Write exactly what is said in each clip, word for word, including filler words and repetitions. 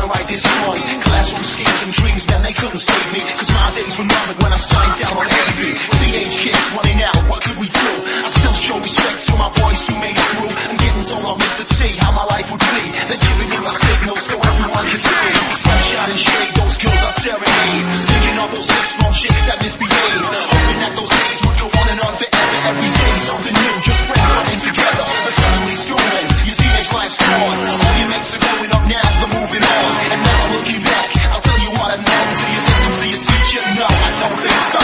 wanna write this song. Classroom schemes and dreams, man, they couldn't save me. Cause my days were numbered when I signed down on A V. C H kids running out, what could we do? I still show respect to my boys who made it through. I'm getting told on Mister T how my life would be. They're giving me my signals so everyone can see. Sunshine and shade, those girls are serenade. Thinking of those six long chicks that misbehave. Hoping that those days would go on and on forever. Every day something new, just friends running together. But suddenly school ends, your teenage life's gone. All your mates are growing up now, they're moving on. And now looking back, I'll tell you what I know. Do you listen to your teacher? No, I don't think so.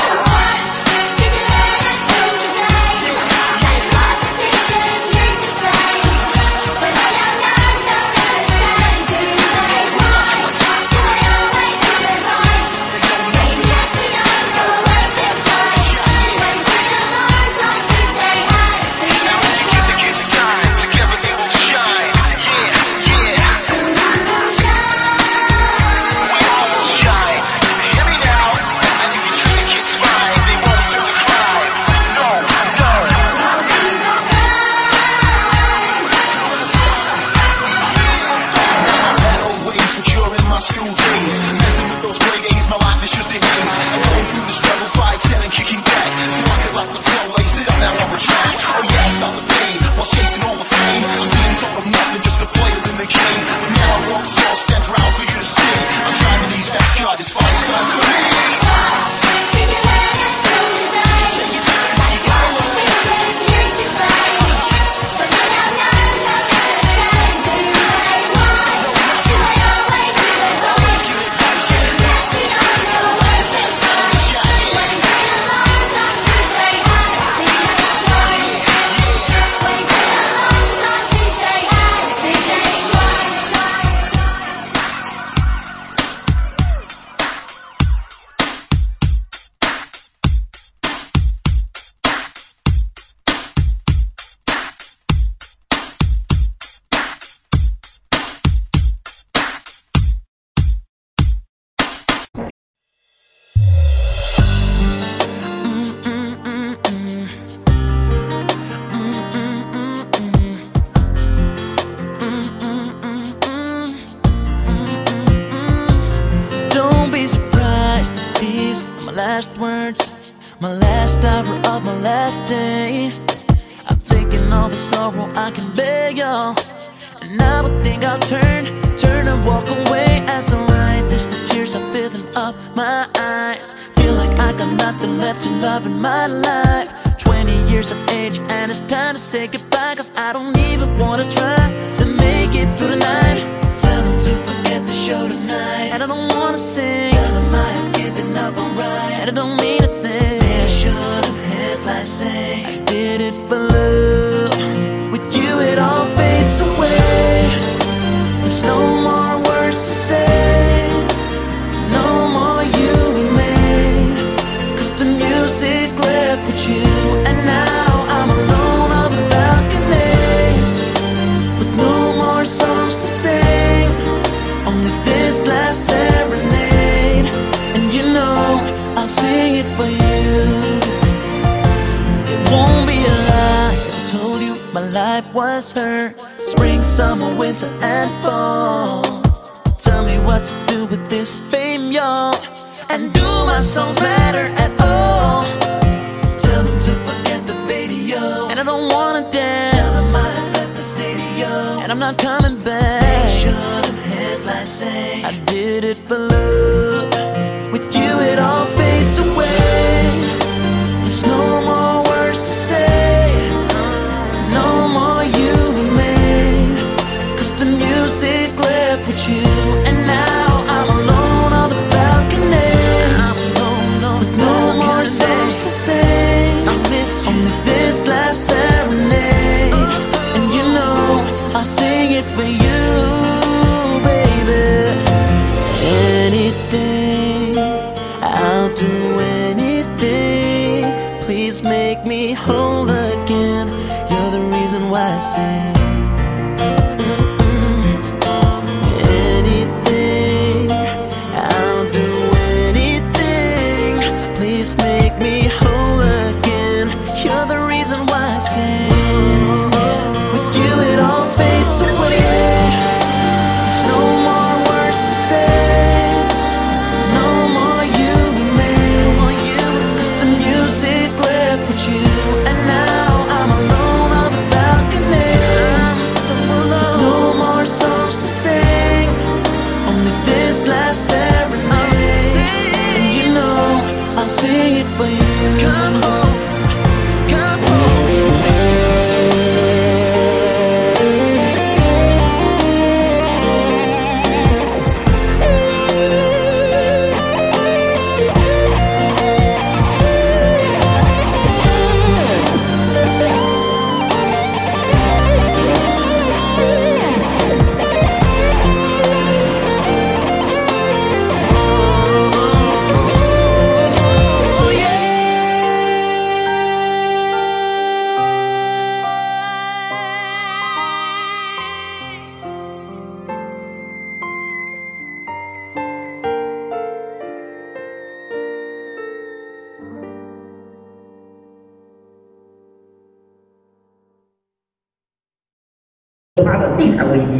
last words, my last hour of my last day. I've taken all the sorrow I can bear, y'all, and I would think I'll turn, turn and walk away as I write this. The tears are filling up my eyes. Feel like I got nothing left to love in my life. Twenty years of age and it's time to say goodbye, cause I don't even wanna try to make it through the night. Tell them to forget the show tonight, and I don't wanna sing. Tell them I have given up on right, and I don't mean a thing. They should have headlines say I did it for love. With you it all fades away. There's no more words to say, no more you and me, cause the music left with you. And now I'm alone on the balcony, with no more songs to sing, only this last serenade. And you know I'll sing it for you. It won't be a lie if I told you my life was her. Spring, summer, winter, and fall. Tell me what to do with this fame, y'all, and do my songs matter at all? Tell them to forget the video, and I don't wanna dance. Tell them I have left the city, yo, and I'm not coming back. Make sure the headlines say I did it for love. With you it all fades away. There's no more words to say, no more you and me, cause the music left with you. And now I'm alone on the balcony, I'm alone on with no more songs to sing. I miss you. Only this last serenade, and you know I'll sing it for you, baby. Anything, I'll do anything. Please make me whole again. You're the reason why I sing. Make me whole again. You're the reason why I sing. With you it all fades away. There's no more words to 地产危机。